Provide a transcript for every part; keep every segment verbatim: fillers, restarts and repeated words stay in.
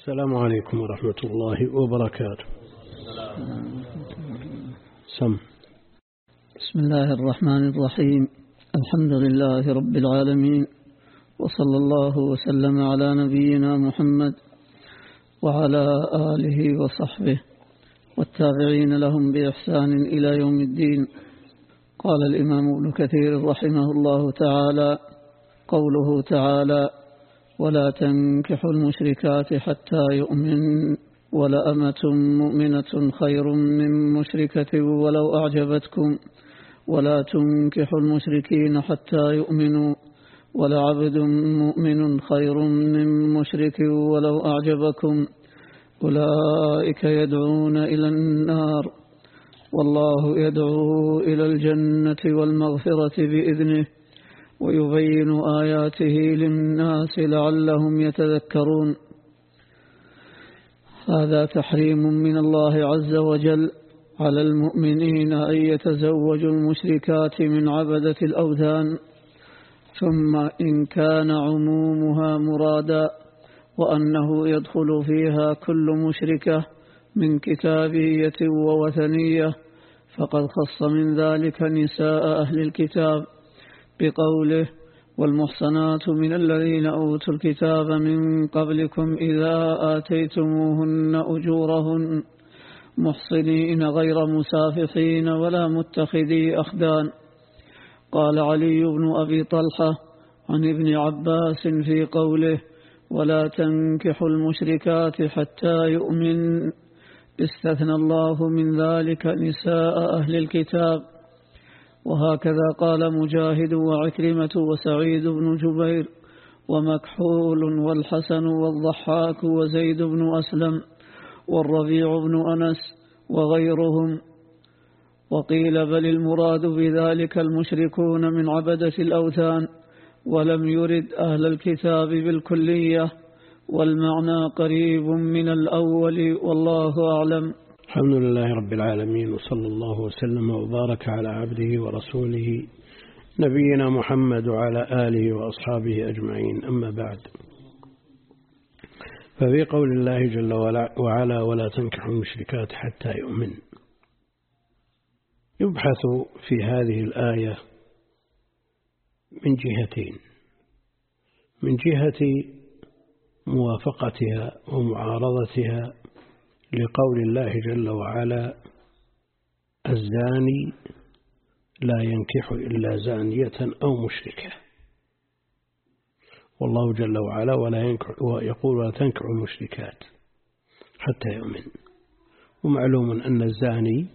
السلام عليكم ورحمة الله وبركاته. سم. بسم الله الرحمن الرحيم. الحمد لله رب العالمين، وصلى الله وسلم على نبينا محمد وعلى آله وصحبه والتابعين لهم بإحسان إلى يوم الدين. قال الإمام ابن كثير رحمه الله تعالى: قوله تعالى: ولا تنكحوا المشركات حتى يؤمن ولأمة مؤمنة خير من مشركة ولو أعجبتكم ولا تنكحوا المشركين حتى يؤمنوا ولعبد مؤمن خير من مشرك ولو أعجبكم أولئك يدعون إلى النار والله يدعو إلى الجنة والمغفرة بإذنه ويبين آياته للناس لعلهم يتذكرون. هذا تحريم من الله عز وجل على المؤمنين أن يتزوجوا المشركات من عبدة الأوثان، ثم إن كان عمومها مرادا وأنه يدخل فيها كل مشركة من كتابية ووثنية، فقد خص من ذلك نساء أهل الكتاب بقوله: والمحصنات من الذين أوتوا الكتاب من قبلكم إذا آتيتموهن أجورهن محصنين غير مسافحين ولا متخذي أخدان. قال علي بن أبي طلحة عن ابن عباس في قوله: ولا تنكحوا المشركات حتى يؤمن، استثنى الله من ذلك نساء أهل الكتاب. وهكذا قال مجاهد وعكرمة وسعيد بن جبير ومكحول والحسن والضحاك وزيد بن أسلم والربيع بن أنس وغيرهم. وقيل بل المراد بذلك المشركون من عبدة الأوثان، ولم يرد أهل الكتاب بالكلية، والمعنى قريب من الأول والله أعلم. الحمد لله رب العالمين، وصلى الله وسلم وبارك على عبده ورسوله نبينا محمد وعلى آله وأصحابه أجمعين. أما بعد، ففي قول الله جل وعلا: ولا تنكحوا المشركات حتى يؤمن، يبحث في هذه الآية من جهتين: من جهة موافقتها ومعارضتها لقول الله جل وعلا: الزاني لا ينكح إلا زانية أو مشركة، والله جل وعلا ولا ينكح ويقول: ولا تنكحوا المشركات حتى يؤمن. ومعلوم أن الزاني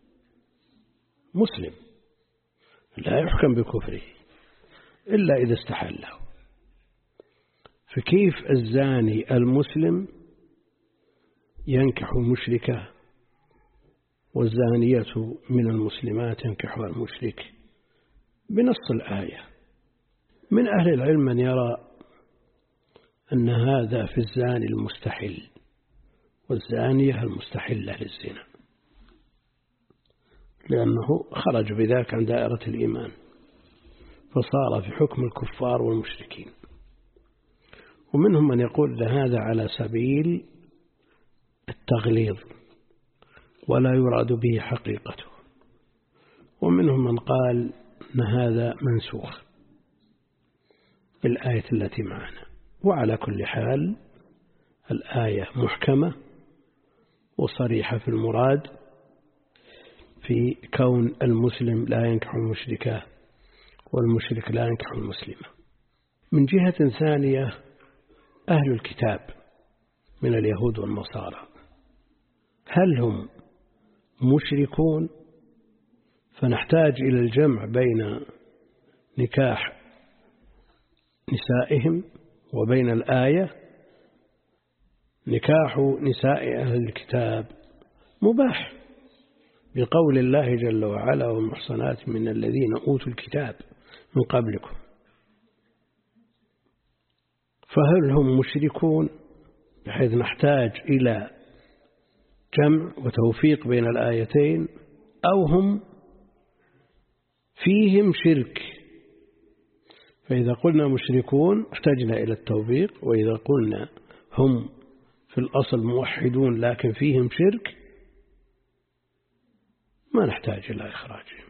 مسلم لا يحكم بكفره إلا إذا استحله، فكيف الزاني المسلم ينكح المشركة والزانية من المسلمات ينكحها المشرك؟ بنص الآية. من أهل العلم من يرى أن هذا في الزاني المستحل والزانية المستحلة للزنا، لأنه خرج بذاك عن دائرة الإيمان فصار في حكم الكفار والمشركين. ومنهم من يقول هذا على سبيل التغليظ ولا يراد به حقيقته، ومنهم من قال أن هذا منسوخ بالآية التي معنا. وعلى كل حال الآية محكمة وصريحة في المراد في كون المسلم لا ينكح المشركة والمشرك لا ينكح المسلمة. من جهة ثانية، أهل الكتاب من اليهود والنصارى هل هم مشركون؟ فنحتاج إلى الجمع بين نكاح نسائهم وبين الآية. نكاح نساء أهل الكتاب مباح بقول الله جل وعلا: والمحصنات من الذين أوتوا الكتاب من قبلكم. فهل هم مشركون بحيث نحتاج إلى جمع وتوفيق بين الآيتين، أو هم فيهم شرك؟ فإذا قلنا مشركون احتجنا إلى التوفيق، وإذا قلنا هم في الأصل موحدون لكن فيهم شرك ما نحتاج إلى إخراجهم.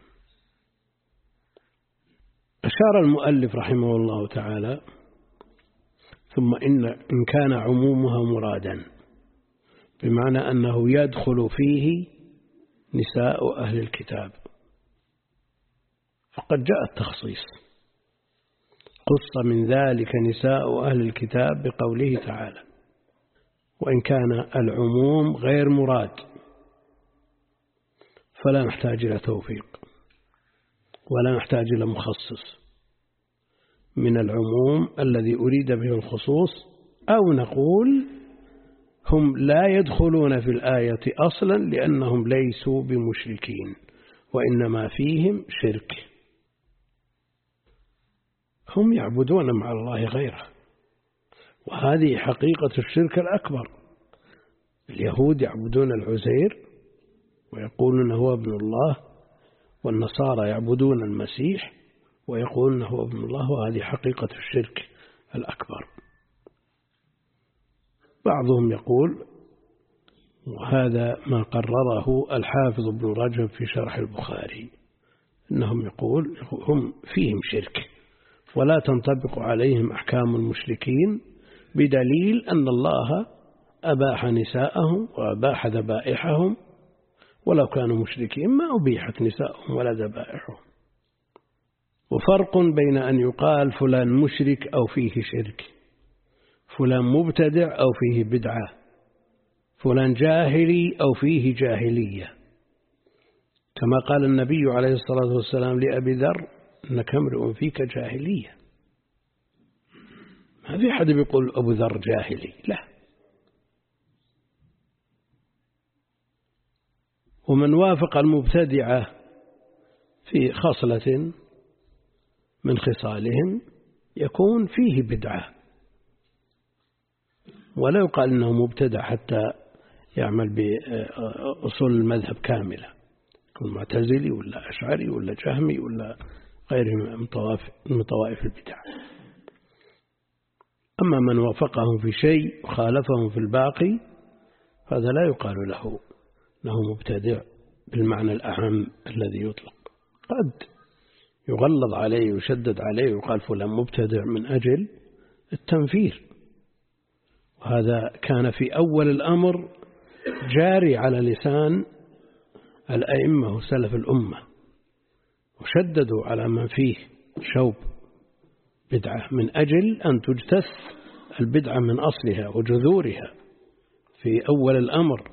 أشار المؤلف رحمه الله تعالى: ثم إن إن كان عمومها مرادا، بمعنى أنه يدخل فيه نساء أهل الكتاب، فقد جاء التخصيص، قص من ذلك نساء أهل الكتاب بقوله تعالى. وإن كان العموم غير مراد فلا نحتاج إلى توفيق ولا نحتاج إلى مخصص من العموم الذي أريد به الخصوص، أو نقول هم لا يدخلون في الآية أصلا لأنهم ليسوا بمشركين وإنما فيهم شرك، هم يعبدون مع الله غيره، وهذه حقيقة الشرك الأكبر. اليهود يعبدون العزير ويقولون هو ابن الله، والنصارى يعبدون المسيح ويقولون هو ابن الله، وهذه حقيقة الشرك الأكبر. بعضهم يقول، وهذا ما قرره الحافظ ابن رجب في شرح البخاري، إنهم يقول هم فيهم شرك ولا تنطبق عليهم أحكام المشركين، بدليل أن الله أباح نساءهم وأباح ذبائحهم، ولو كانوا مشركين ما أبيحت نساءهم ولا ذبائحهم. وفرق بين أن يقال فلان مشرك أو فيه شرك، فلان مبتدع أو فيه بدعة، فلان جاهلي أو فيه جاهلية، كما قال النبي عليه الصلاة والسلام لأبي ذر: إنك امرؤ فيك جاهلية. ما في أحد بيقول أبو ذر جاهلي، لا. ومن وافق المبتدعة في خصلة من خصالهم يكون فيه بدعة، ولا يقال إنه مبتدع حتى يعمل بأصول المذهب كاملة، يكون معتزلي ولا أشعري ولا جهمي ولا غيره من طوائف البدع. أما من وافقهم في شيء وخالفهم في الباقي هذا لا يقال له أنه مبتدع بالمعنى الأعم الذي يطلق، قد يغلظ عليه ويشدد عليه ويقال فلان مبتدع من أجل التنفير، وهذا كان في أول الأمر جاري على لسان الأئمة وسلف الأمة، وشددوا على من فيه شوب بدعة من أجل أن تجتث البدعة من أصلها وجذورها في أول الأمر.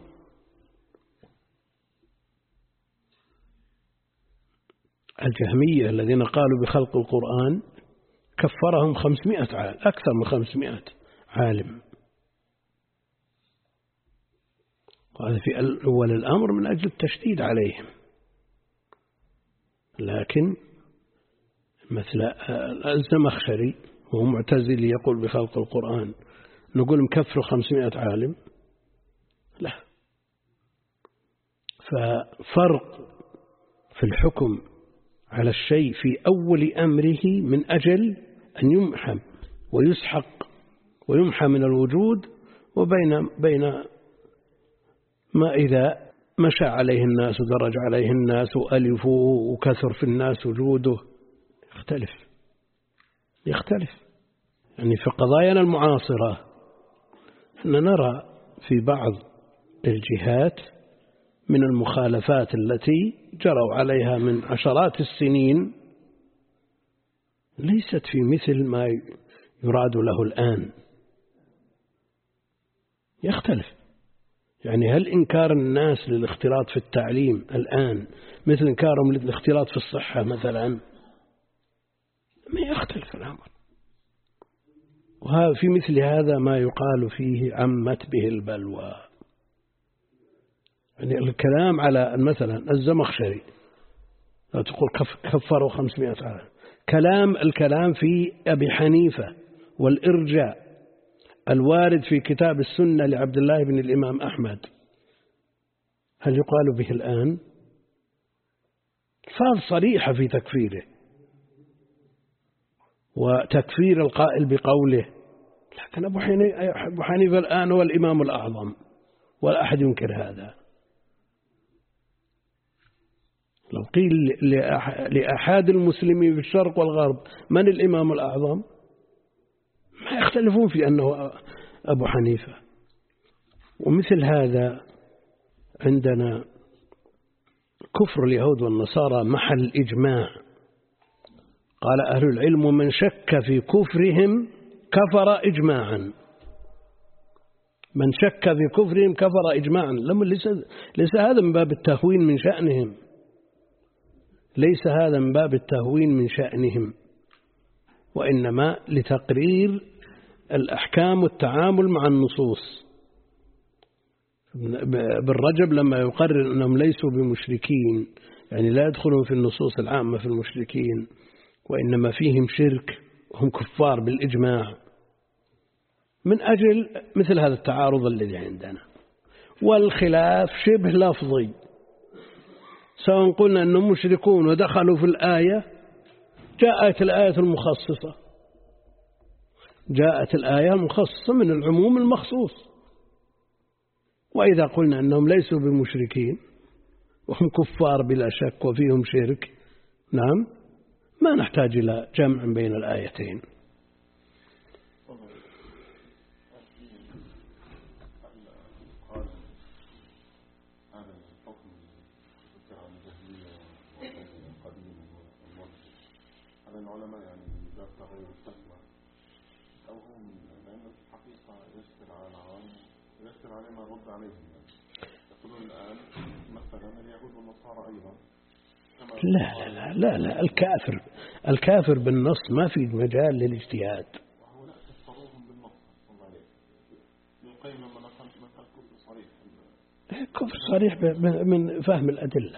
الجهمية الذين قالوا بخلق القرآن كفرهم خمسمائة عالم، أكثر من خمسمائة عالم، وهذا في أول الأمر من أجل التشديد عليهم. لكن مثل الزمخشري وهو معتزلي يقول بخلق القرآن، نقول مكفر خمسمائة عالم؟ لا. ففرق في الحكم على الشيء في أول أمره من أجل أن يمحى ويسحق ويمحى من الوجود، وبين بين ما إذا مشى عليه الناس ودرج عليه الناس وألفوا وكثر في الناس وجوده يختلف يختلف يعني في قضايانا المعاصرة احنا نرى في بعض الجهات من المخالفات التي جروا عليها من عشرات السنين ليست في مثل ما يراد له الآن، يختلف. يعني هل إنكار الناس للاختلاط في التعليم الآن مثل إنكارهم للاختلاط في الصحة مثلا؟ ما يختلف الأمر. وفي مثل هذا ما يقال فيه عمت به البلوى. يعني الكلام على مثلا الزمخشري لا تقول كفروا خمسمائة عام، كلام الكلام في أبي حنيفة والإرجاء الوارد في كتاب السنة لعبد الله بن الإمام أحمد، هل يقال به الآن؟ الفاظ صريحة في تكفيره وتكفير القائل بقوله، لكن أبو حنيفة الآن هو الإمام الأعظم ولا أحد ينكر هذا. لو قيل لأحد المسلمين في الشرق والغرب من الإمام الأعظم ما يختلفون في أنه أبو حنيفة. ومثل هذا عندنا كفر اليهود والنصارى محل إجماع. قال أهل العلم من شك في كفرهم كفر إجماعا. من شك في كفرهم كفر إجماعا. لما ليس, ليس هذا من باب التهوين من شأنهم، ليس هذا من باب التهوين من شأنهم، وإنما لتقرير الأحكام والتعامل مع النصوص. بالرجب لما يقرر أنهم ليسوا بمشركين، يعني لا يدخلون في النصوص العامة في المشركين، وإنما فيهم شرك وهم كفار بالإجماع، من أجل مثل هذا التعارض الذي عندنا. والخلاف شبه لفظي، سواء قلنا أنهم مشركون ودخلوا في الآية، جاءت الآية المخصصة، جاءت الآية المخصصة من العموم المخصوص. وإذا قلنا أنهم ليسوا بمشركين وهم كفار بلا شك وفيهم شرك، نعم، ما نحتاج إلى جمع بين الآيتين. العلماء يعني لا تغير الفتوى أو هم لأن الحقيقة يسر على العوام يسر على ما رد عليهم. يقولون الآن مثلا اليهود والنصارى أيضا. لا لا لا لا الكافر الكافر بالنص ما في مجال للاجتهاد. وهو لا تفسروهم بالنص الله عليه. يقيم لما نقل مثل كفر صريح. كفر صريح من فهم الأدلة.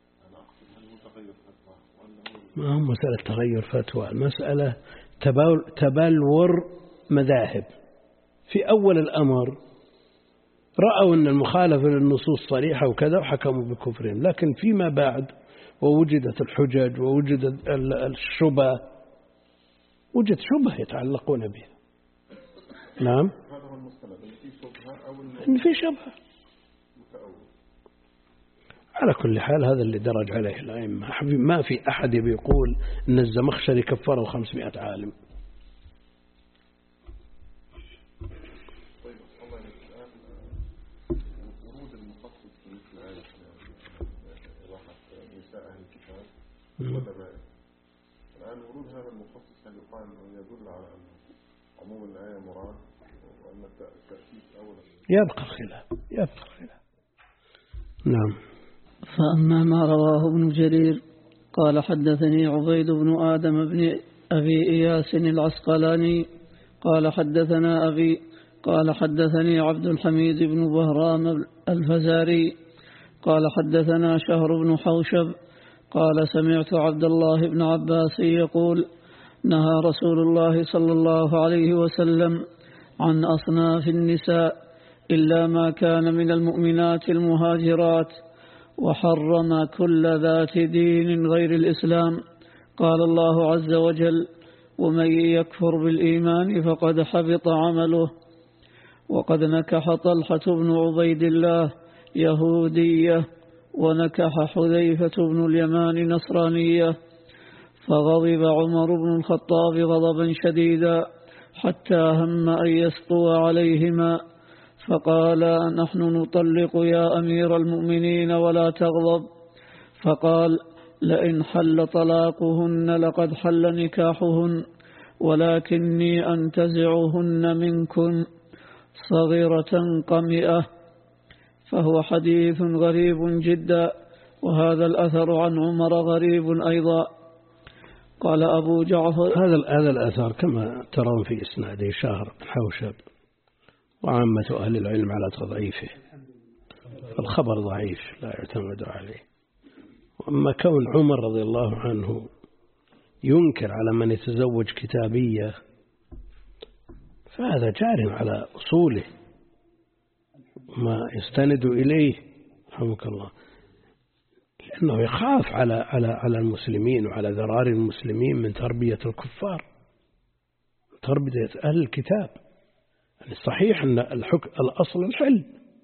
ما هم مسألة تغير فتوى، المسألة تبلور مذاهب. في أول الأمر رأوا أن المخالفة للنصوص صريحة وكذا وحكموا بكفرهم، لكن فيما بعد ووجدت الحجج ووجدت الشبه، وجد شبه يتعلقون بها. نعم، إن في شبه. على كل حال هذا اللي درج عليه الأئمة. ما في أحد يقول أن الزمخشري كفره خمسمائة عالم. طيب الله الآن ورود المخصص في مثل آية راحة نساء أهل الكتاب والدبائر. الآن ورود هذا المخصص هل يقال أنه يدل على أن عموم الآية مراد وأن التأسيس أولا يبقى الخلاف يبقى الخلاف. نعم. فأما ما رواه ابن جرير قال حدثني عبيد بن آدم بن أبي إياس العسقلاني قال حدثنا أبي قال حدثني عبد الحميد بن بهرام الفزاري قال حدثنا شهر بن حوشب قال سمعت عبد الله بن عباس يقول نهى رسول الله صلى الله عليه وسلم عن أصناف النساء إلا ما كان من المؤمنات المهاجرات، وحرم كل ذات دين غير الإسلام. قال الله عز وجل ومن يكفر بالإيمان فقد حبط عمله. وقد نكح طلحة بن عبيد الله يهودية ونكح حذيفة بن اليمان نصرانية، فغضب عمر بن الخطاب غضبا شديدا حتى هم أن يسطو عليهما، فقال نحن نطلق يا أمير المؤمنين ولا تغضب. فقال لئن حل طلاقهن لقد حل نكاحهن ولكني أنتزعهن منكم صغيرة قمئة. فهو حديث غريب جدا، وهذا الأثر عن عمر غريب أيضا. قال أبو جعفر هذا هذا الأثر كما ترون في إسناده شهر حوشب، وعامة أهل العلم على تضعيفه، الخبر ضعيف لا يعتمد عليه. وأما كون عمر رضي الله عنه ينكر على من يتزوج كتابية فهذا جار على أصوله ما يستند إليه رحمك الله، لأنه يخاف على على على المسلمين وعلى ذرار المسلمين من تربية الكفار، تربية أهل الكتاب. يعني صحيح أن الحكم الأصل الحل،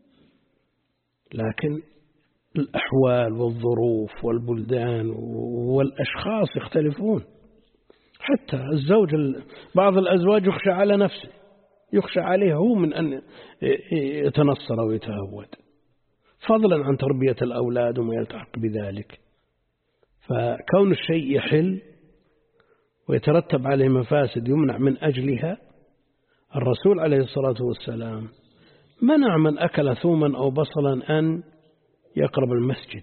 لكن الأحوال والظروف والبلدان والأشخاص يختلفون. حتى الزوج، بعض الأزواج يخشى على نفسه، يخشى عليه هو من أن يتنصر ويتهود، فضلا عن تربية الأولاد وما يلتحق بذلك. فكون الشيء يحل ويترتب عليه مفاسد يمنع من أجلها، الرسول عليه الصلاة والسلام منع من أكل ثوما أو بصلا أن يقرب المسجد.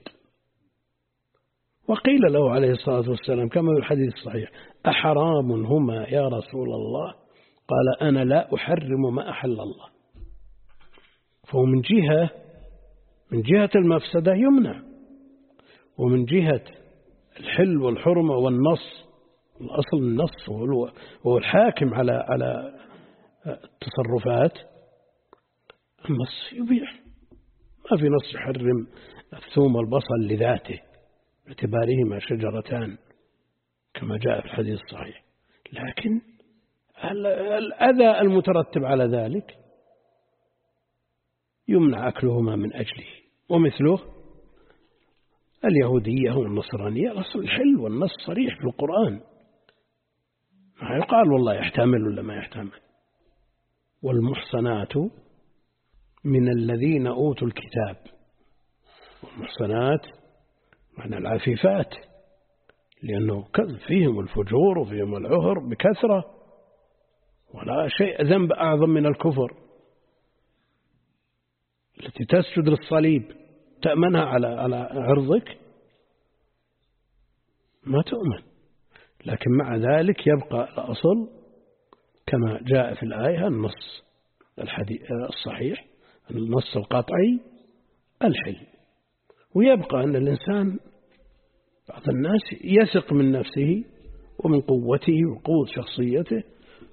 وقيل له عليه الصلاة والسلام كما في الحديث الصحيح: أحرام هما يا رسول الله؟ قال: أنا لا أحرم ما أحل الله. فهو من جهة من جهة المفسدة يمنع، ومن جهة الحل والحرمة والنص، الأصل النص هو الحاكم على على التصرفات، النص يبيح. ما في نص يحرم الثوم والبصل لذاته باعتبارهما شجرتان كما جاء في الحديث الصحيح، لكن الأذى المترتب على ذلك يمنع أكلهما من أجله. ومثله اليهودية والنصرانية، الأصل الحل والنص صريح في القرآن، ما يقال والله يحتمل ولا ما يحتمل. والمحصنات من الذين أوتوا الكتاب، والمحصنات معنى العفيفات، لأنه فيهم الفجور وفيهم العهر بكثرة، ولا شيء ذنب أعظم من الكفر. التي تسجد للصليب تأمنها على على عرضك؟ ما تؤمن. لكن مع ذلك يبقى الأصل كما جاء في الآية النص الحديث الصحيح، النص القطعي الحل. ويبقى أن الإنسان بعض الناس يثق من نفسه ومن قوته وقوة شخصيته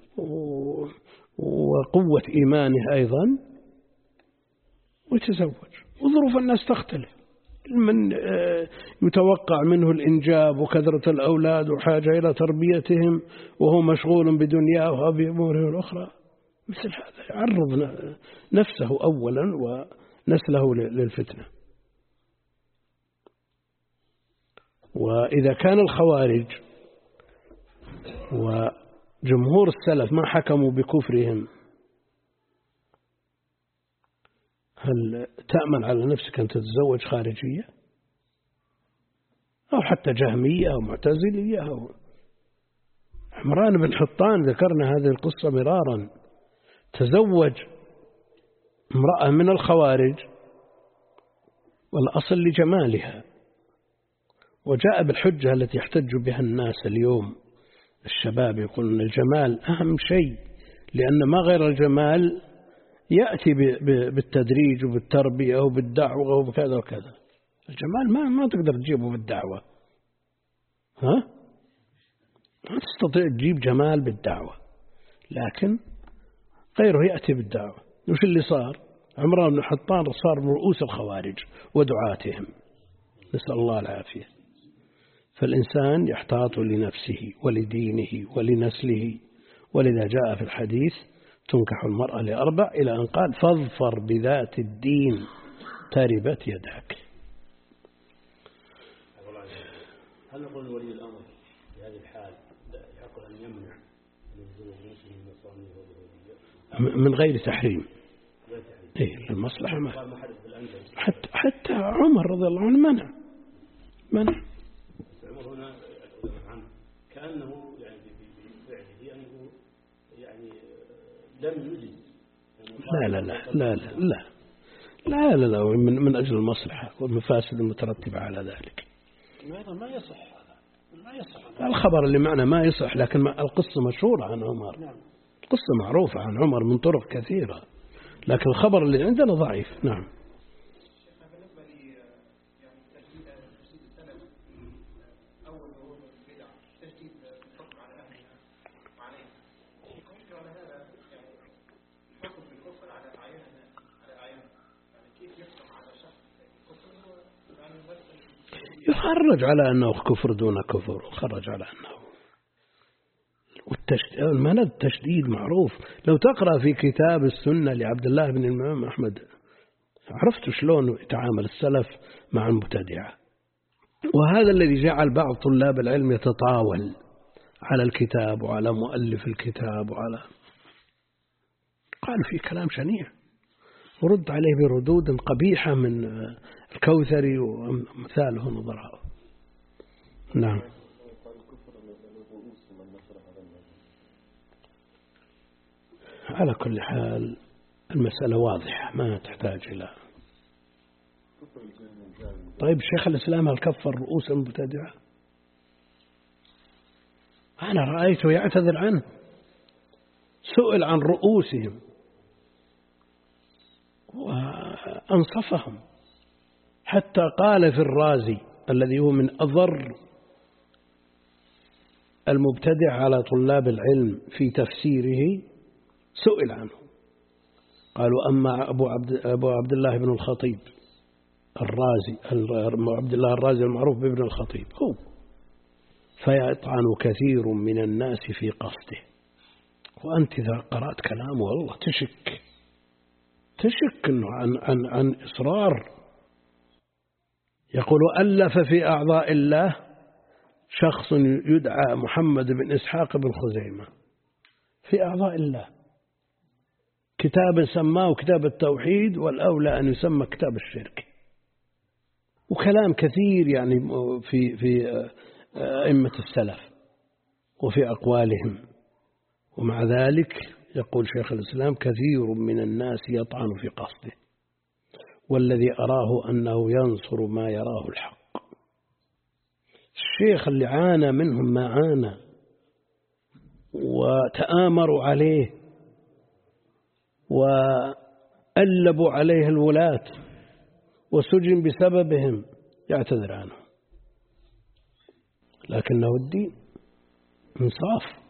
وقوة إيمانه أيضا ويتزوج. وظروف الناس تختلف، من يتوقع منه الإنجاب وكثرة الأولاد وحاجة إلى تربيتهم وهو مشغول بدنياه وبأموره الأخرى، مثل هذا يعرض نفسه أولا ونسله للفتنة. وإذا كان الخوارج وجمهور السلف ما حكموا بكفرهم، هل تأمن على نفسك أن تتزوج خارجية أو حتى جهمية أو معتزلية؟ أو عمران بن حطان ذكرنا هذه القصة مرارا، تزوج امرأة من الخوارج والأصل لجمالها، وجاء بالحجة التي يحتج بها الناس اليوم. الشباب يقولون الجمال أهم شيء، لأن ما غير الجمال يأتي بالتدريج وبالتربية وبالدعوة وبكذا وكذا. الجمال ما ما تقدر تجيبه بالدعوة، ها؟ ما تستطيع تجيب جمال بالدعوة، لكن غيره يأتي بالدعوة. وش اللي صار؟ عمران بن حطان صار من رؤوس الخوارج ودعاتهم، نسأل الله العافية. فالإنسان يحتاط لنفسه ولدينه ولنسله، ولذا جاء في الحديث: تنكح المرأة لأربع، إلى أن قال: فاظفر بذات الدين تربت يدك. هل نقول ولي الأمر في هذه الحال يعقل أن يمنع من زوج مسلم النصراني من غير تحريم؟ إيه المصلحة ما حتى حتى عمر رضي الله عنه منع منع عمر هنا عنه كأنه يعني بفعله أنه يعني لم يجد. لا لا لا لا لا لا لا لا, لا من, من أجل المصلحة والمفاسد المترتبة على ذلك. ما يصح هذا، ما يصح. الخبر اللي معنا ما يصح، لكن القصة مشهورة عن عمر، القصة معروفة عن عمر من طرق كثيرة، لكن الخبر اللي عندنا ضعيف. نعم. يخرج على أنه كفر دون كفر، وخرج على أنه والمعنى التشديد معروف. لو تقرأ في كتاب السنة لعبد الله بن الإمام أحمد عرفت شلون يتعامل السلف مع المبتدعة. وهذا الذي جعل بعض طلاب العلم يتطاول على الكتاب وعلى مؤلف الكتاب وعلى قالوا فيه كلام شنيع ورد عليه بردود قبيحة من الكوثري وأمثاله نظراء. نعم. على كل حال المسألة واضحة ما تحتاج إلى. طيب شيخ الإسلام هل كفر رؤوس المبتدعة؟ أنا رأيته يعتذر عنه، سئل عن رؤوسهم وأنصفهم، حتى قال في الرازي الذي هو من أضر المبتدع على طلاب العلم في تفسيره، سئل عنه قالوا أما أبو عبد, أبو عبد الله بن الخطيب الرازي، عبد الله الرازي المعروف بابن الخطيب، هو فيطعن كثير من الناس في قصده. وأنت إذا قرأت كلامه والله تشك تشك أنه عن, عن, عن إصرار. يقول ألف في أعضاء الله شخص يدعى محمد بن إسحاق بن خزيمة في أعضاء الله، كتاب سماه كتاب التوحيد والأولى أن يسمى كتاب الشرك، وكلام كثير يعني في في أئمة السلف وفي أقوالهم. ومع ذلك يقول شيخ الإسلام كثير من الناس يطعن في قصده، والذي أراه أنه ينصر ما يراه الحق. الشيخ اللي عانى منهم ما عانى وتآمروا عليه وألبوا عليه الولاة وسجن بسببهم يعتذر عنه، لكنه الدين انصاف.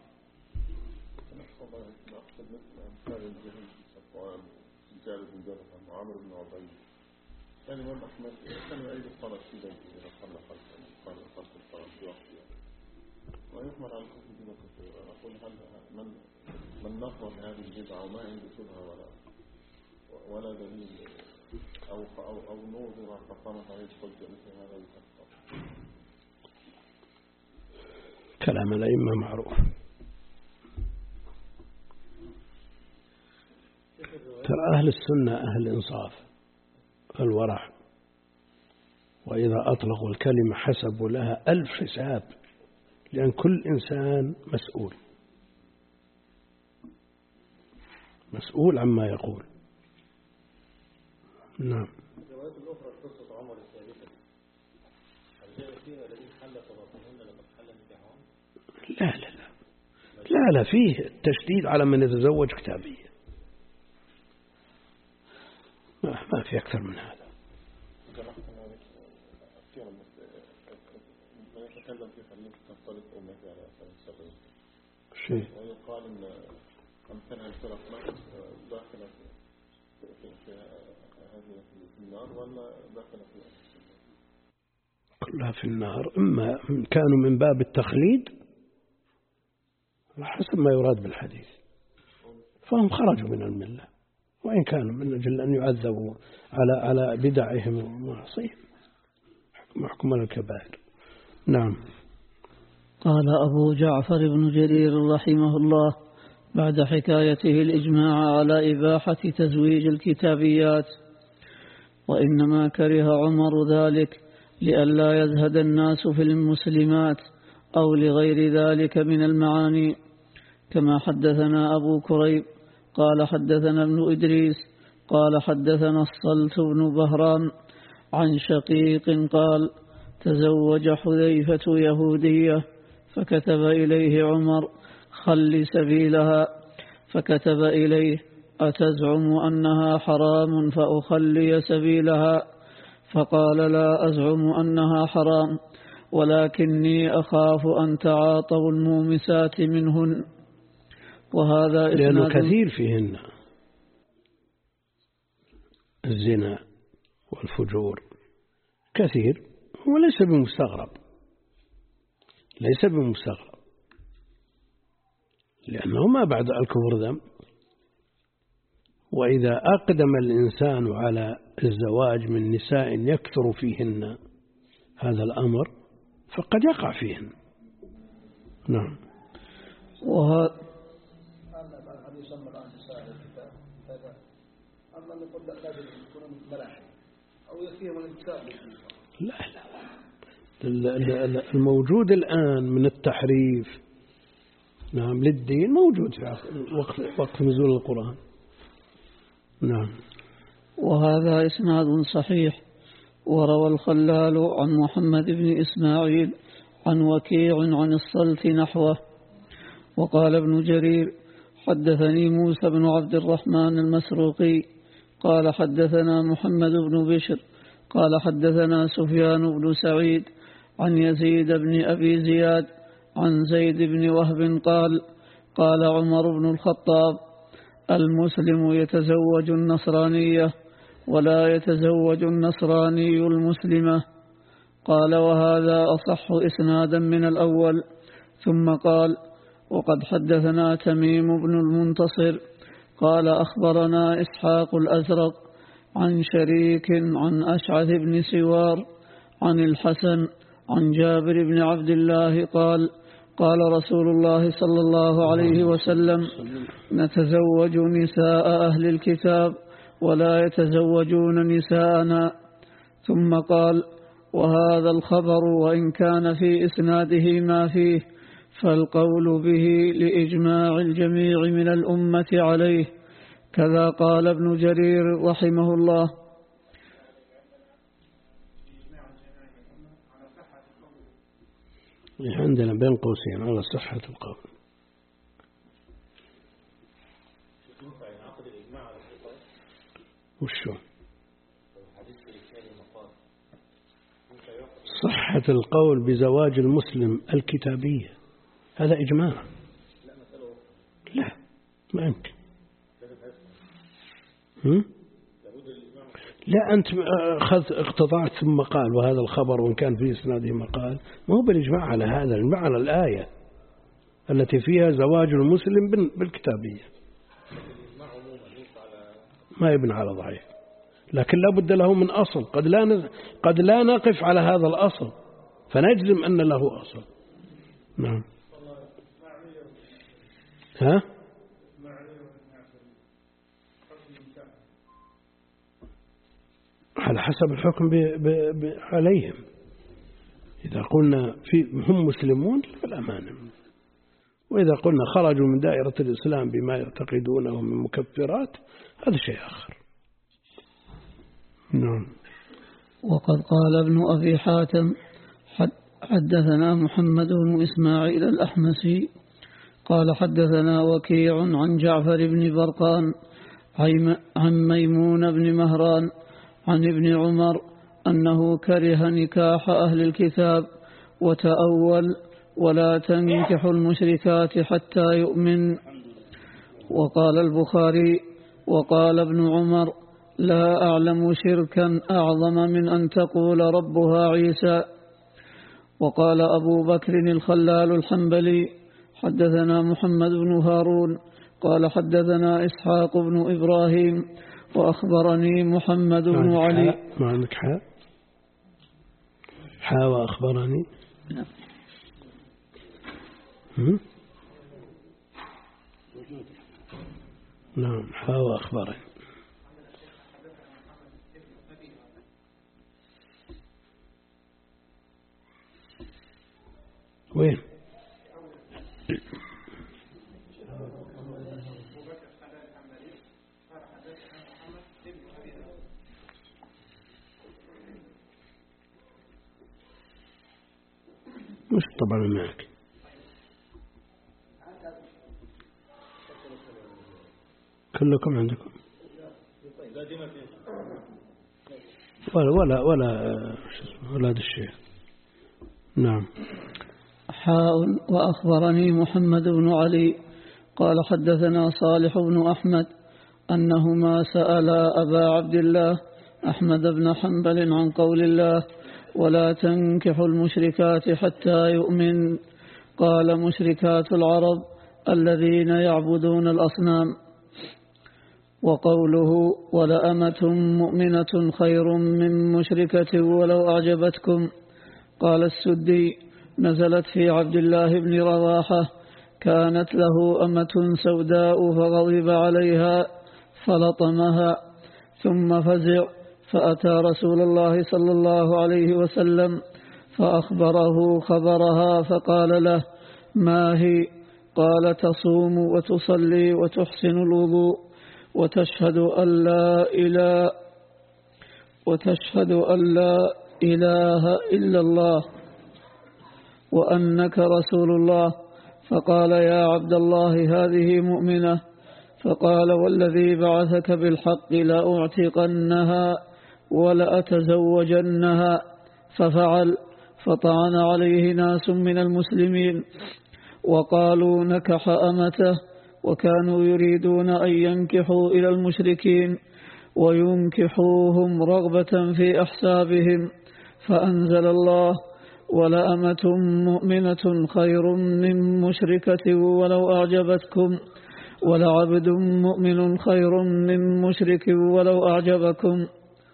كان الإمام أحمد كان يعيد الصلاة في بيته إذا صلى خلف خلف الصلاة في وقتها، ويحمل على الحكم بما كثير. أقول هل من من نظر هذه البدعة وما عنده شبهة ولا ولا دليل أو أو أو نوظر فقامت عليه الحجة مثل هذا يكفر؟ كلام الأئمة معروف. ترى أهل السنة أهل إنصاف الورع، وإذا أطلقوا الكلمة حسبوا لها ألف حساب، لأن كل إنسان مسؤول مسؤول عما يقول. نعم. الروايات الأخرى قصة عمر الثالثة هل جاء فيها الذي حل صلاتهن لقد حل نكاحهن؟ لا لا لا لا لا فيه التشديد على من يتزوج كتابيا، ما, ما في أكثر من هذا. من يتكلم في خليك تنطلق أمك على أساس شيء ويقال إن أمثلها الفرق ما داخلة في في هذه النار ولا داخلة في كلها في النار. إما كانوا من باب التخليد حسب ما يراد بالحديث، فهم خرجوا من الملة، وإن كانوا من أجل أن يعذبوا على على بدعهم ومعصيهم محكوم على الكبائر. نعم. قال أبو جعفر بن جرير رحمه الله بعد حكايته الإجماع على إباحة تزويج الكتابيات: وإنما كره عمر ذلك لئلا يزهد الناس في المسلمات أو لغير ذلك من المعاني، كما حدثنا أبو كريب قال حدثنا ابن إدريس قال حدثنا الصلت بن بهرام عن شقيق قال: تزوج حذيفة يهودية فكتب إليه عمر: خل سبيلها، فكتب إليه: أتزعم أنها حرام فأخلي سبيلها؟ فقال: لا أزعم أنها حرام، ولكني أخاف أن تعاطوا المومسات منهن. وهذا لأنه كثير فيهن الزنا والفجور كثير، وليس بمستغرب ليس بمستغرب لأنه ما بعد الكفر ذنب. وإذا أقدم الإنسان على الزواج من نساء يكثر فيهن هذا الأمر فقد يقع فيهن. نعم. وهذا لا لا الموجود الآن من التحريف نعم للدين موجود في وقت وقت نزول القرآن. نعم. وهذا إسناد صحيح. وروى الخلال عن محمد بن إسماعيل عن وكيع عن الصلت نحوه. وقال ابن جرير حدثني موسى بن عبد الرحمن المسروقي قال حدثنا محمد بن بشر قال حدثنا سفيان بن سعيد عن يزيد بن أبي زياد عن زيد بن وهب قال قال عمر بن الخطاب المسلم يتزوج النصرانية ولا يتزوج النصراني المسلمة. قال وهذا أصح إسنادا من الأول. ثم قال وقد حدثنا تميم بن المنتصر قال أخبرنا إسحاق الأزرق عن شريك عن أشعث بن سوار عن الحسن عن جابر بن عبد الله قال قال رسول الله صلى الله عليه وسلم نتزوج نساء أهل الكتاب ولا يتزوجون نساءنا. ثم قال وهذا الخبر وإن كان في إسناده ما فيه فالقول به لإجماع الجميع من الأمة عليه. كذا قال ابن جرير رحمه الله. عندنا بين قوسين على صحة القول. وشو صحة القول بزواج المسلم الكتابية هذا إجماع؟ لا ما يمكن. لا أنت اقتضعت ثم قال وهذا الخبر وإن كان في إسناده مقال، ما هو بالإجماع على هذا، الإجماع على الآية التي فيها زواج المسلم بالكتابية، ما يبنى على ضعيف، لكن لا بد له من أصل. قد لا قد لا نقف على هذا الأصل فنجزم أن له أصل. نعم. ها على حسب الحكم ب ب ب عليهم. إذا قلنا في هم مسلمون فالأمانة، وإذا قلنا خرجوا من دائرة الإسلام بما يعتقدونه من مكفرات هذا شيء آخر. نعم. وقد قال ابن أبي حاتم حدثنا محمد بن إسماعيل الأحمسي قال حدثنا وكيع عن جعفر بن برقان عن ميمون بن مهران عن ابن عمر أنه كره نكاح أهل الكتاب وتأول ولا تنكح المشركات حتى يؤمن. وقال البخاري وقال ابن عمر لا أعلم شركا أعظم من أن تقول ربها عيسى. وقال أبو بكر الخلال الحنبلي حدثنا محمد بن هارون قال حدثنا إسحاق بن إبراهيم وأخبرني محمد بن علي. ما عندك حاء حاء وأخبرني. نعم حاء وأخبرني. وين مش طبعا معك كلكم عندكم ولا ولا ولا ولا هذا الشيء. نعم. حاء وأخبرني محمد بن علي قال حدثنا صالح بن أحمد أنهما سألا أبا عبد الله أحمد بن حنبل عن قول الله ولا تنكحوا المشركات حتى يؤمن. قال مشركات العرب الذين يعبدون الأصنام. وقوله ولأمة مؤمنة خير من مشركة ولو أعجبتكم، قال السدي نزلت في عبد الله بن رواحة كانت له أمة سوداء فغضب عليها فلطمها ثم فزع فأتى رسول الله صلى الله عليه وسلم فأخبره خبرها فقال له ما هي؟ قال تصوم وتصلي وتحسن الوضوء وتشهد أن لا إله وتشهد أن لا إله إلا الله وأنك رسول الله. فقال يا عبد الله هذه مؤمنة. فقال والذي بعثك بالحق لأعتقنها ولأتزوجنها. ففعل، فطعن عليه ناس من المسلمين وقالوا نكح أمته، وكانوا يريدون أن ينكحوا إلى المشركين وينكحوهم رغبة في أحسابهم، فأنزل الله ولأمة مؤمنة خير من مشركة ولو أعجبتكم ولعبد مؤمن خير من مشرك ولو أعجبكم.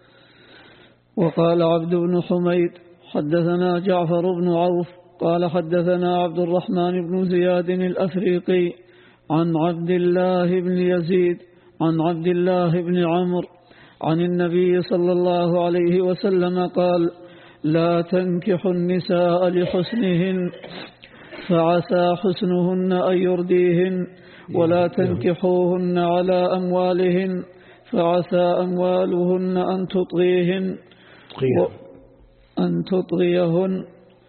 وقال عبد بن حميد حدثنا جعفر بن عوف قال حدثنا عبد الرحمن بن زياد الأفريقي عن عبد الله بن يزيد عن عبد الله بن عمرو عن النبي صلى الله عليه وسلم قال لا تنكحوا النساء لحسنهن فعسى حسنهن أن يرديهن، ولا تنكحوهن على أموالهن فعسى أموالهن أن تطغيهن أن تطغيهن،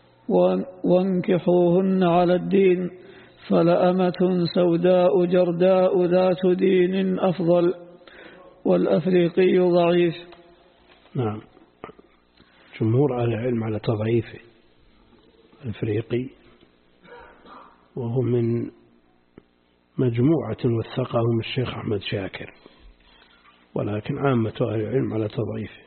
وانكحوهن على الدين، فلأمة سوداء جرداء ذات دين أفضل. والأفريقي ضعيف. نعم، جمهور أهل العلم على تضعيفه الأفريقي، وهو من مجموعة وثقهم الشيخ أحمد شاكر، ولكن عامة أهل العلم على تضعيفه.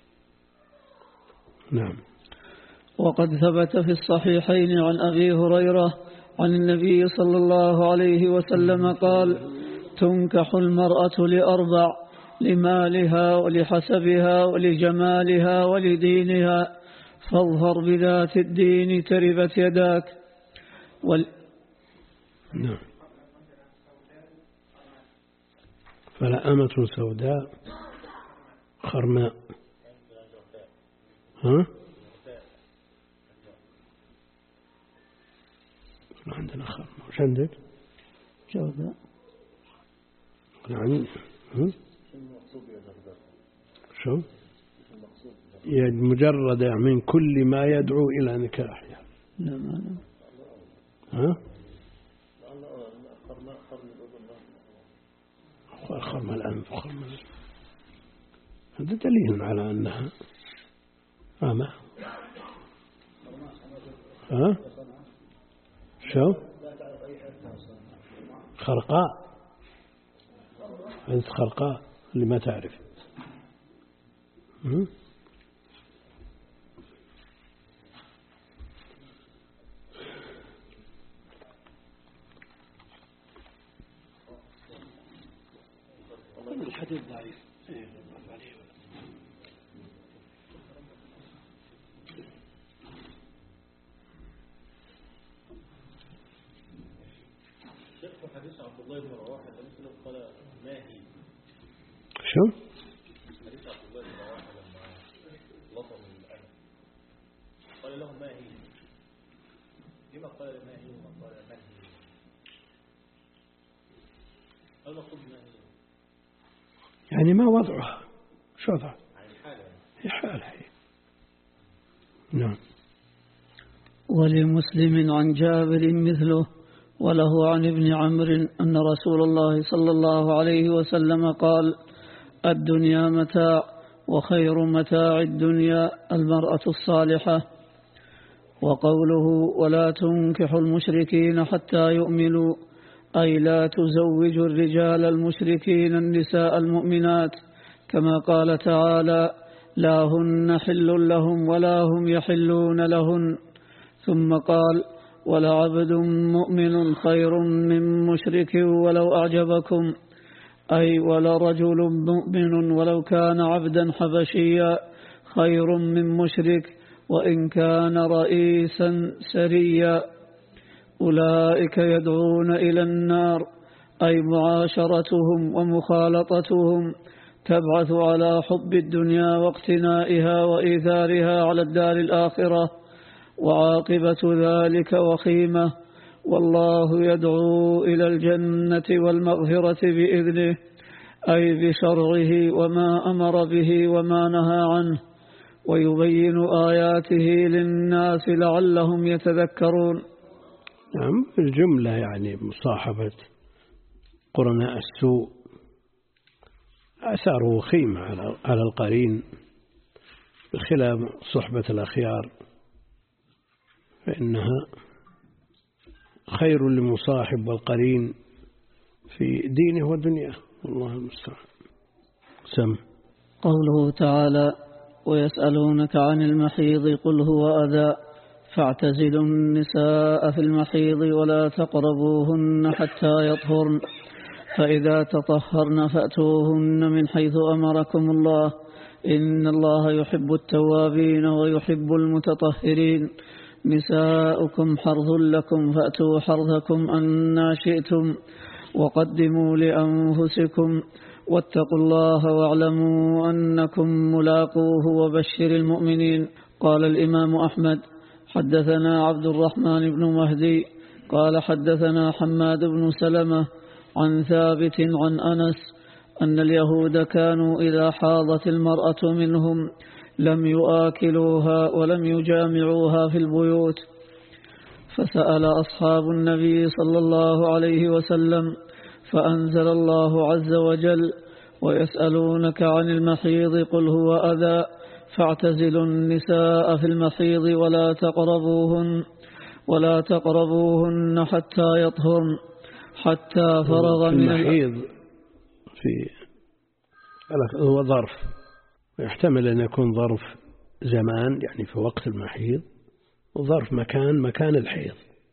نعم. وقد ثبت في الصحيحين عن أبي هريرة عن النبي صلى الله عليه وسلم قال تنكح المرأة لأربع: لمالها ولحسبها ولجمالها ولدينها، فاظهر بذات الدين تربت يداك. وال... نعم. فلأمة سوداء خرماء. ها؟ عندنا خرماء. وش عندك؟ جوداء. يعني شو؟ مجرد من كل ما يدعو إلى نكاحها. لا ما لا. ها؟ خرم الأنف خرم الأنف. هذا دليل على أنها أما ها؟ شو؟ خرقاء. أنت خرقاء اللي ما تعرف. م? الحديث ضعيف. حديث عبد الله بن رواحة مثله قال ما هي؟ شو؟ حديث عبد الله بن رواحة لما لطم الأنف قال له ما هي؟ لما قال ما هي وما قال ما هي؟ قال قل ما هي؟ يعني ما وضعها، شو وضعها؟ يعني حالة هي حالة. نعم. ولمسلم عن جابر مثله، وله عن ابن عمرو أن رسول الله صلى الله عليه وسلم قال الدنيا متاع، وخير متاع الدنيا المرأة الصالحة. وقوله ولا تنكحوا المشركين حتى يؤمنوا، أي لا تزوجوا الرجال المشركين النساء المؤمنات، كما قال تعالى لا هن حل لهم ولا هم يحلون لهن. ثم قال ولعبد مؤمن خير من مشرك ولو أعجبكم، أي ولرجل مؤمن ولو كان عبدا حبشيا خير من مشرك وإن كان رئيسا سريا. أولئك يدعون إلى النار، أي معاشرتهم ومخالطتهم تبعث على حب الدنيا واقتنائها وإيثارها على الدار الآخرة، وعاقبة ذلك وخيمة، والله يدعو إلى الجنة والمغفرة بإذنه، أي بشرعه وما أمر به وما نهى عنه، ويبين آياته للناس لعلهم يتذكرون. نعم، الجملة يعني مصاحبة قرناء السوء أثاره خيمة على القرين بخلاف صحبة الأخيار، فإنها خير لمصاحب والقرين في دينه ودنياه، والله المستعان. سم قوله تعالى: ويسألونك عن المحيض قل هو أذى فاعتزلوا النساء في المحيض ولا تقربوهن حتى يطهرن، فإذا تطهرن فأتوهن من حيث أمركم الله، إن الله يحب التوابين ويحب المتطهرين. نساؤكم حرث لكم فأتوا حرثكم أنى شئتم وقدموا لأنفسكم واتقوا الله واعلموا أنكم ملاقوه وبشر المؤمنين. قال الإمام أحمد: حدثنا عبد الرحمن بن مهدي قال حدثنا حماد بن سلمة عن ثابت عن أنس أن اليهود كانوا إذا حاضت المرأة منهم لم يآكلوها ولم يجامعوها في البيوت، فسأل أصحاب النبي صلى الله عليه وسلم فأنزل الله عز وجل: ويسألونك عن المحيض قل هو أذى فاعتزلوا النساء في المحيض ولا تقربوهن ولا تقربوهن حتى يطهرن، حتى فرغ من المحيض في هو ظرف، يحتمل أن يكون ظرف زمان يعني في وقت المحيض، وظرف مكان مكان الحيض.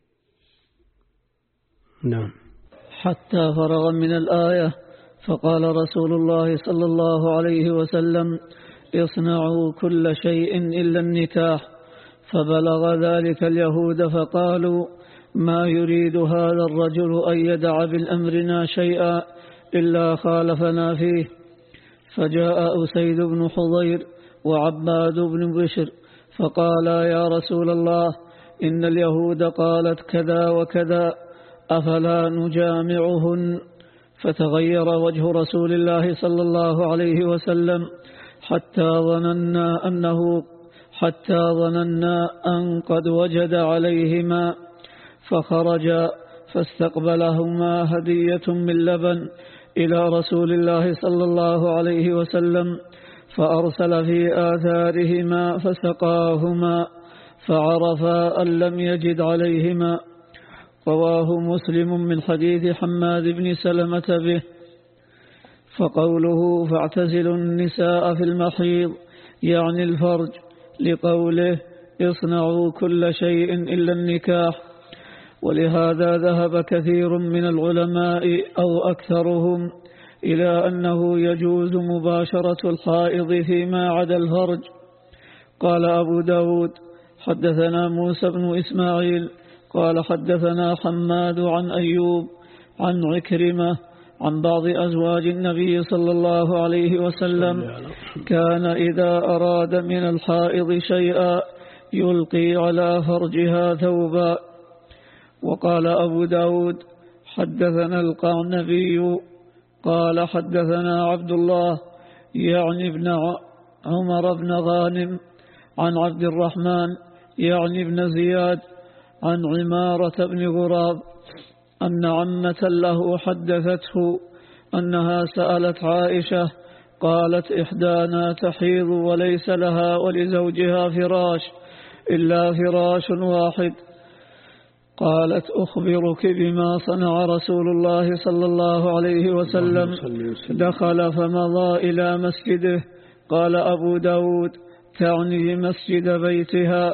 نعم. حتى فرغ من الآية، فقال رسول الله صلى الله عليه وسلم: اصنعوا كل شيء إلا النكاح. فبلغ ذلك اليهود فقالوا: ما يريد هذا الرجل أن يدع بالأمرنا شيئا إلا خالفنا فيه. فجاء أسيد بن حضير وعباد بن بشر فقالا: يا رسول الله، إن اليهود قالت كذا وكذا، أفلا نجامعهن؟ فتغير وجه رسول الله صلى الله عليه وسلم حتى ظننا أنه حتى ظننا أن قد وجد عليهما، فخرج فاستقبلهما هدية من لبن إلى رسول الله صلى الله عليه وسلم، فأرسل في آثارهما فسقاهما، فعرفا أن لم يجد عليهما. رواه مسلم من حديث حماد بن سلمة به. فقوله فاعتزلوا النساء في المحيض يعني الفرج، لقوله اصنعوا كل شيء إلا النكاح. ولهذا ذهب كثير من العلماء أو أكثرهم إلى أنه يجوز مباشرة الحائض فيما عدا الفرج. قال أبو داود: حدثنا موسى بن إسماعيل قال حدثنا حماد عن أيوب عن عكرمة عن بعض أزواج النبي صلى الله عليه وسلم كان إذا أراد من الحائض شيئا يلقي على فرجها ثوبا. وقال أبو داود: حدثنا القعنبي قال حدثنا عبد الله يعني ابن عمر بن غانم عن عبد الرحمن يعني ابن زياد عن عمارة بن غراب أن عمة له حدثته أنها سألت عائشة قالت: إحدانا تحيض وليس لها ولزوجها فراش إلا فراش واحد. قالت: أخبرك بما صنع رسول الله صلى الله عليه وسلم. دخل فمضى إلى مسجده. قال أبو داود: تعني مسجد بيتها،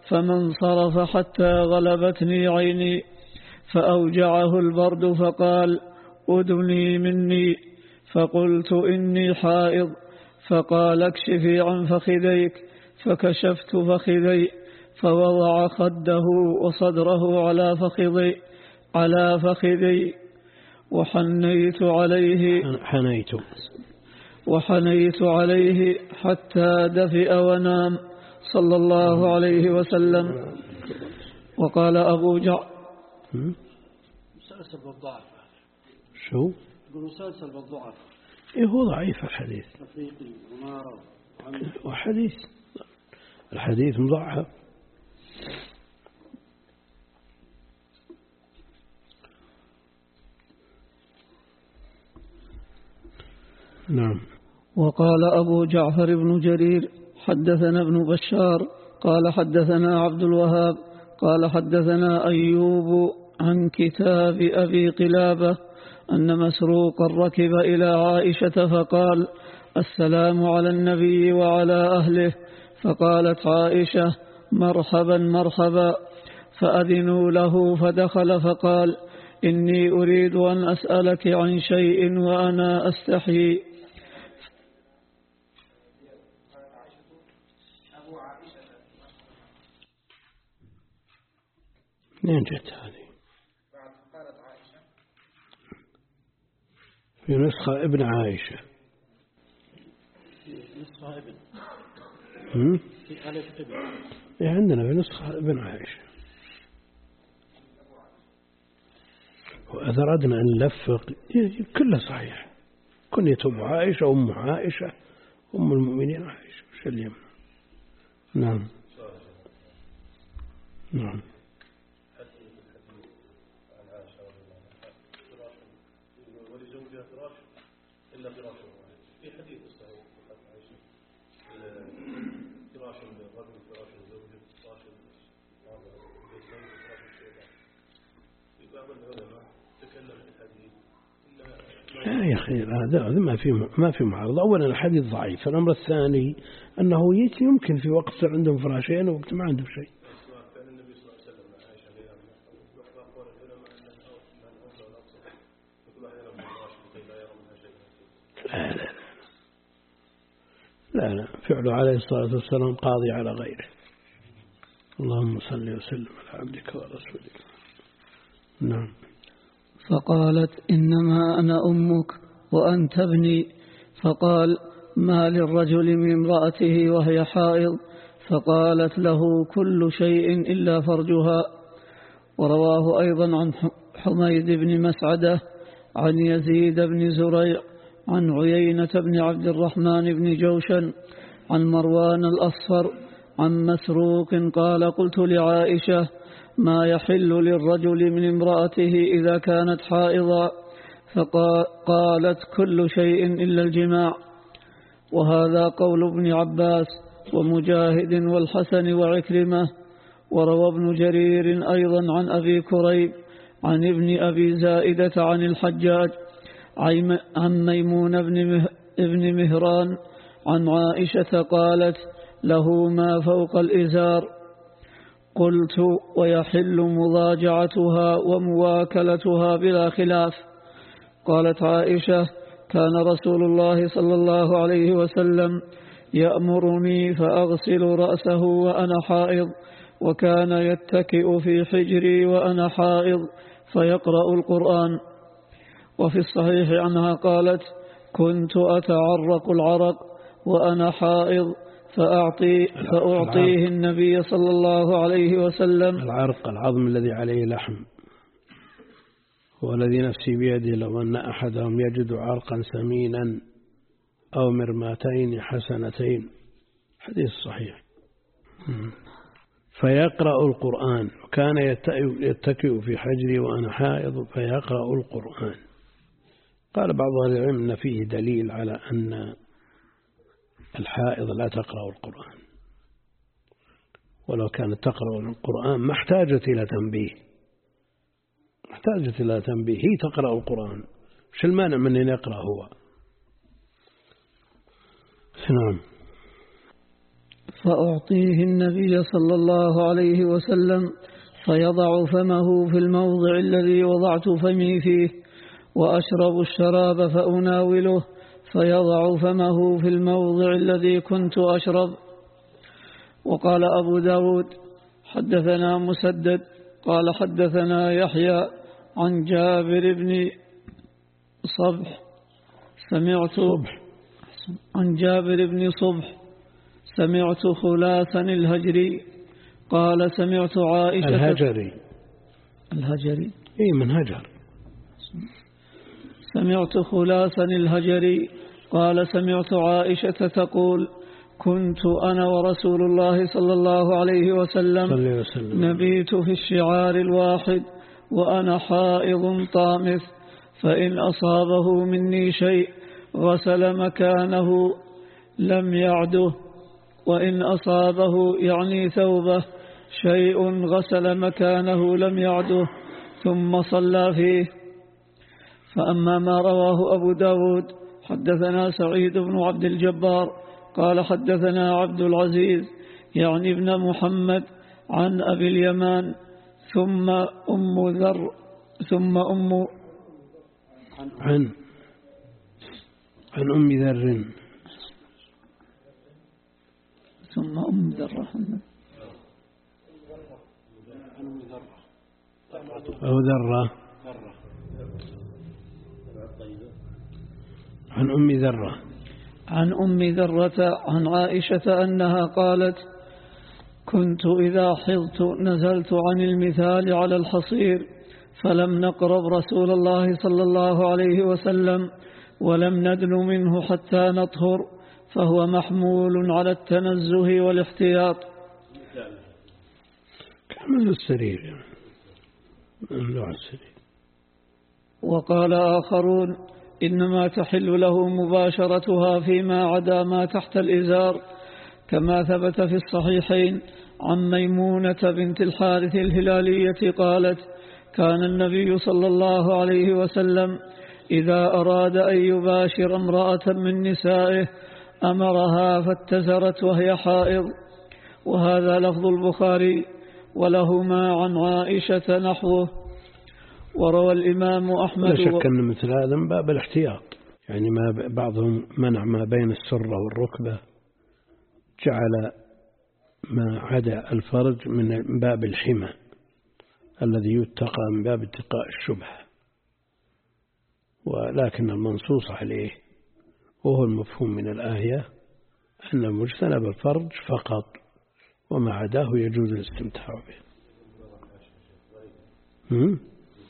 فما انصرف حتى غلبتني عيني فأوجعه البرد فقال أدني مني، فقلت إني حائض، فقال اكشفي عن فخذيك، فكشفت فخذي فوضع خده وصدره على فخذي على فخذي وحنيت عليه حنيت وحنيت عليه حتى دفئ ونام صلى الله عليه وسلم. وقال أبو جعفر مسلسل بالضعف. شو؟ مسلسل بالضعف. إيه هو ضعيف الحديث. تفريقي ومارة وحديث الحديث مضعف. نعم. وقال أبو جعفر بن جرير حدثنا ابن بشار قال حدثنا عبد الوهاب قال حدثنا أيوب عن كتاب أبي قلابة أن مسروقا ركب إلى عائشة فقال السلام على النبي وعلى أهله، فقالت عائشة مرحبا مرحبا، فأذنوا له فدخل فقال إني أريد أن أسألك عن شيء وأنا أستحيي. منين جت هذه؟ في نسخة ابن عائشة. نسخة ابن هم؟ في ألف ابن. إيه عندنا في نسخة ابن عائشة. وإذا أردنا أن نلفق كله صحيح، كنية أبو عائشة أم عائشة أم المؤمنين عائشة، وش اللي يمنع؟ نعم نعم. ولزوجها فراش إلا فراش في حديث الصحيح فراش الرجل فراش الزوج فراش فراش الشيطان. في بعض العلماء تكلم في الحديث لا يا أخي هذا ما في ما في معارضة. أولا الحديث ضعيف، الأمر الثاني أنه يمكن في وقت عندهم فراشين ووقت ما عندهم شيء. لا لا لا لا فعله عليه الصلاة والسلام قاضي على غيره. اللهم صل وسلم على عبدك ورسولك. نعم. فقالت إنما أنا أمك وأنت ابني، فقال ما للرجل من امرأته وهي حائض؟ فقالت له كل شيء إلا فرجها. ورواه أيضا عن حميد بن مسعدة عن يزيد بن زريع عن عيينة بن عبد الرحمن بن جوشن عن مروان الأصفر عن مسروق قال قلت لعائشة ما يحل للرجل من امرأته إذا كانت حائضا؟ فقالت كل شيء إلا الجماع. وهذا قول ابن عباس ومجاهد والحسن وعكرمة. وروى ابن جرير أيضا عن أبي كريب عن ابن أبي زائدة عن الحجاج عن ميمون بن مهران عن عائشة قالت له ما فوق الإزار. قلت ويحل مضاجعتها ومواكلتها بلا خلاف. قالت عائشة كان رسول الله صلى الله عليه وسلم يأمرني فأغسل رأسه وأنا حائض، وكان يتكئ في حجري وأنا حائض فيقرأ القرآن. وفي الصحيح عنها قالت كنت أتعرق العرق وأنا حائض فأعطي فأعطيه النبي صلى الله عليه وسلم. العرق العظم الذي عليه لحم، هو الذي نفسي بيده لو أن أحدهم يجد عرقا سمينا أو مرماتين حسنتين. حديث صحيح. فيقرأ القرآن، وكان يتكئ في حجري وأنا حائض فيقرأ القرآن. قال بعض أهل العلم أن فيه دليل على أن الحائض لا تقرأ القرآن، ولو كانت تقرأ القرآن ما احتاجت إلى تنبيه، احتاجت إلى تنبيه، هي تقرأ القرآن، وش المانع من أن يقرأ هو؟ نعم. فأعطيه النبي صلى الله عليه وسلم فيضع فمه في الموضع الذي وضعت فمي فيه، وأشرب الشراب فأناوله فيضع فمه في الموضع الذي كنت أشرب. وقال أبو داود حدثنا مسدد قال حدثنا يحيى عن جابر بن صبح سمعت صبح عن جابر بن صبح سمعت خلاسا الهجري قال سمعت عائشة الهجري الهجري إيه من هجر. سمعت خلاسا الهجري قال سمعت عائشة تقول كنت أنا ورسول الله صلى الله عليه وسلم, صلى وسلم نبيت في الشعار الواحد وأنا حائض طامث، فإن أصابه مني شيء غسل مكانه لم يعده، وإن أصابه يعني ثوبه شيء غسل مكانه لم يعده ثم صلى فيه. فأما ما رواه أبو داود حدثنا سعيد بن عبد الجبار قال حدثنا عبد العزيز يعني ابن محمد عن أبي اليمان ثم أم ذر ثم أم عن عن أم ذر ثم أم ذر أو ذرة عن أم ذرة عن أم ذرة عن عائشة أنها قالت كنت إذا حضت نزلت عن المثال على الحصير فلم نقرب رسول الله صلى الله عليه وسلم ولم ندن منه حتى نطهر، فهو محمول على التنزه والاحتياط. كمل السرير من نوع السرير. وقال آخرون إنما تحل له مباشرتها فيما عدا ما تحت الإزار، كما ثبت في الصحيحين عن ميمونة بنت الحارث الهلالية قالت كان النبي صلى الله عليه وسلم إذا أراد أن يباشر امرأة من نسائه أمرها فاتزرت وهي حائض. وهذا لفظ البخاري ولهما عن عائشة نحوه. وروى الإمام أحمد لا شك أن مثل هذا من باب الاحتياط، يعني ما بعضهم منع ما بين السرة والركبة، جعل ما عدا الفرج من باب الحمى الذي يتقى من باب اتقاء الشبهة، ولكن المنصوص عليه وهو المفهوم من الآية أن المجتنب الفرج فقط وما عداه يجوز الاستمتاع به. هم؟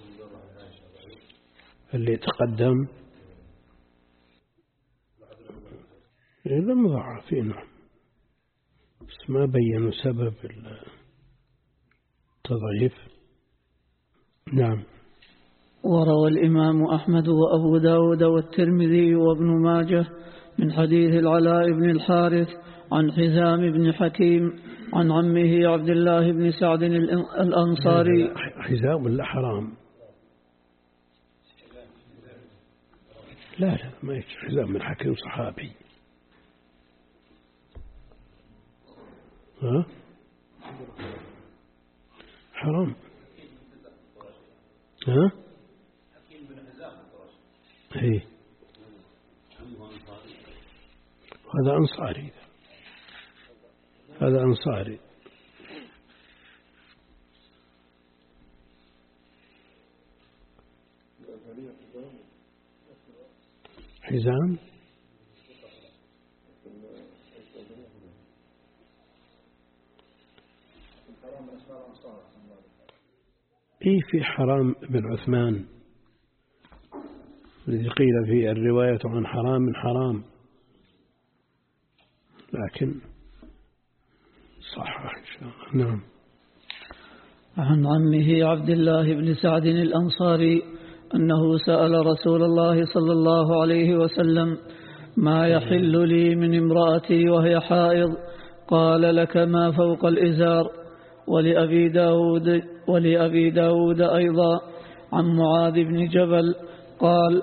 اللي يتقدم لم ضعفينه بس ما بينوا سبب التضعيف. نعم. وروى الإمام أحمد وأبو داود والترمذي وابن ماجه من حديث العلاء بن الحارث عن حزام بن حكيم عن عمه عبد الله بن سعد الأنصاري. حزام ولا حرام؟ لا لا ما يجوز. حزام بن حكيم صحابي. ها حرام. ها ايه هذا أنصاري، هذا أنصاري. حزام إيه في حرام بن عثمان الذي قيل فيه الرواية عن حرام حرام، لكن صح إن شاء الله. نعم. عن عمه عبد الله بن سعد الأنصاري أنه سأل رسول الله صلى الله عليه وسلم ما يحل لي من امرأتي وهي حائض؟ قال لك ما فوق الإزار. ولأبي داود, ولأبي داود أيضا عن معاذ بن جبل قال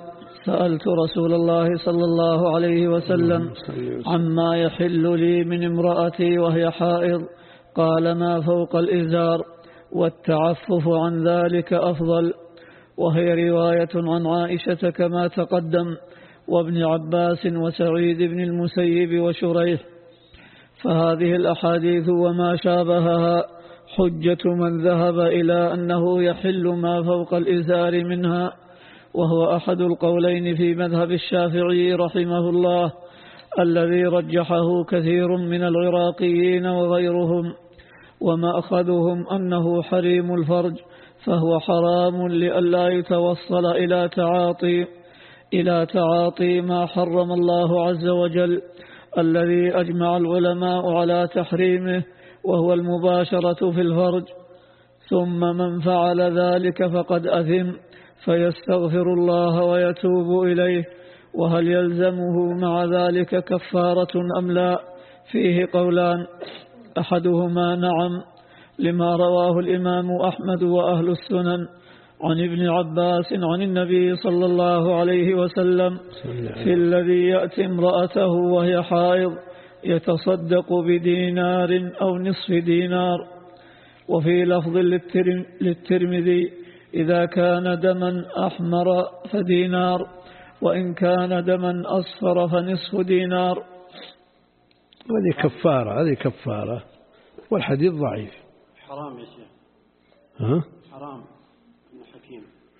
سألت رسول الله صلى الله عليه وسلم عما يحل لي من امرأتي وهي حائض، قال ما فوق الإزار، والتعفف عن ذلك أفضل. وهي رواية عن عائشة كما تقدم، وابن عباس وسعيد بن المسيب وشريح. فهذه الأحاديث وما شابهها حجة من ذهب إلى أنه يحل ما فوق الإزار منها، وهو أحد القولين في مذهب الشافعي رحمه الله الذي رجحه كثير من العراقيين وغيرهم، وما أخذهم أنه حريم الفرج، فهو حرام لئلا يتوصل إلى تعاطي إلى تعاطي ما حرم الله عز وجل الذي أجمع العلماء على تحريمه، وهو المباشرة في الفرج. ثم من فعل ذلك فقد أثم، فيستغفر الله ويتوب إليه. وهل يلزمه مع ذلك كفارة أم لا؟ فيه قولان، أحدهما نعم، لما رواه الإمام أحمد وأهل السنن عن ابن عباس عن النبي صلى الله عليه وسلم في الذي يأتي امرأته وهي حائض يتصدق بدينار أو نصف دينار. وفي لفظ للترمذي إذا كان دما أحمر فدينار، وإن كان دما أصفر فنصف دينار. هذه كفارة، هذه كفارة، والحديث ضعيف. حرام يا شيخ. ها؟ حرام ابن حكيم.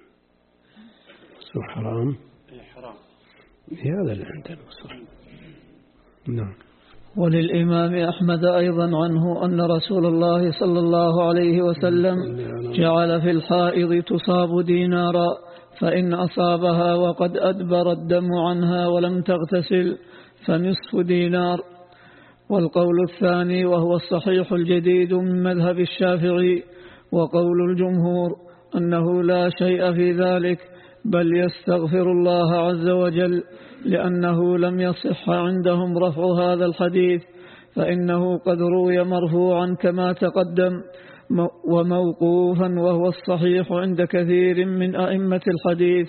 سو حرام؟ اي حرام. هذا اللي عندنا صح. نعم. وللإمام أحمد أيضا عنه أن رسول الله صلى الله عليه وسلم جعل في الحائض تصاب دينارا، فإن أصابها وقد أدبر الدم عنها ولم تغتسل فنصف دينار. والقول الثاني وهو الصحيح الجديد من مذهب الشافعي وقول الجمهور أنه لا شيء في ذلك، بل يستغفر الله عز وجل، لأنه لم يصح عندهم رفع هذا الحديث، فإنه قد روي مرفوعا كما تقدم، وموقوفا وهو الصحيح عند كثير من أئمة الحديث.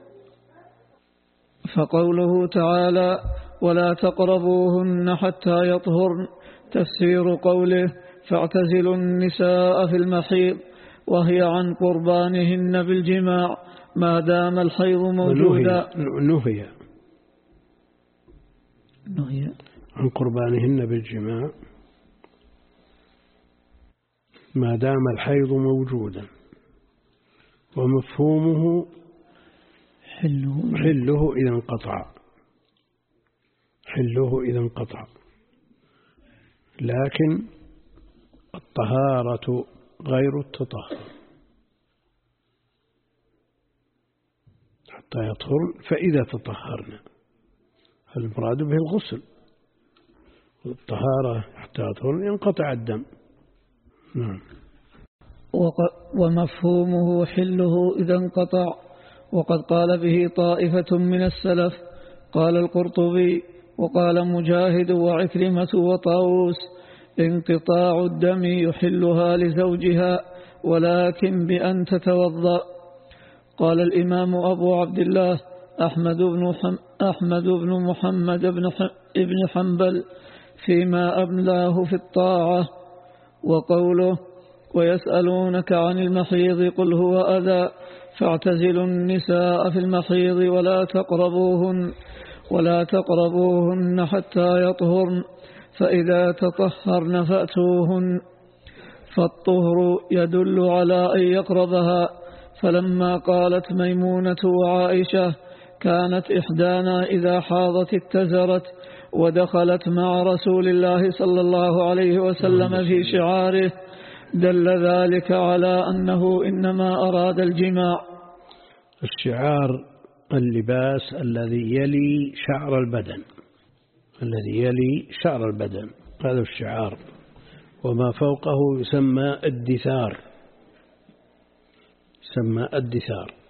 فقوله تعالى ولا تقربوهن حتى يطهرن تفسير قوله فاعتزلوا النساء في المحيض، وهي عن قربانهن بالجماع ما دام الحيض موجودا. نهي نهي عن قربانهن بالجماع ما دام الحيض موجودا، ومفهومه حله, حله إذا انقطع، حله إذا انقطع، لكن الطهارة غير التطهر حتى يطهرن، فإذا تطهرن المراد به الغسل، والطهارة حتى يطهرن ينقطع الدم. نعم. ومفهومه حله إذا انقطع، وقد قال به طائفة من السلف، قال القرطبي وقال مجاهد وعكرمة وطاووس انقطاع الدم يحلها لزوجها ولكن بأن تتوضأ. قال الإمام أبو عبد الله أحمد بن, حم أحمد بن محمد بن, بن حنبل فيما أملاه في الطاعة. وقوله ويسألونك عن المحيض قل هو أذى فاعتزلوا النساء في المحيض ولا تقربوهن ولا تقربوهن حتى يطهرن فإذا تطهرن فأتوهن. فالطهر يدل على أن يقربها، فلما قالت ميمونة وعائشة كانت إحدانا إذا حاضت اتزرت ودخلت مع رسول الله صلى الله عليه وسلم في شعاره، دل ذلك على أنه إنما أراد الجماع. الشعار اللباس الذي يلي شعر البدن، الذي يلي شعر البدن هذا الشعار، وما فوقه يسمى الدثار، يسمى الدثار.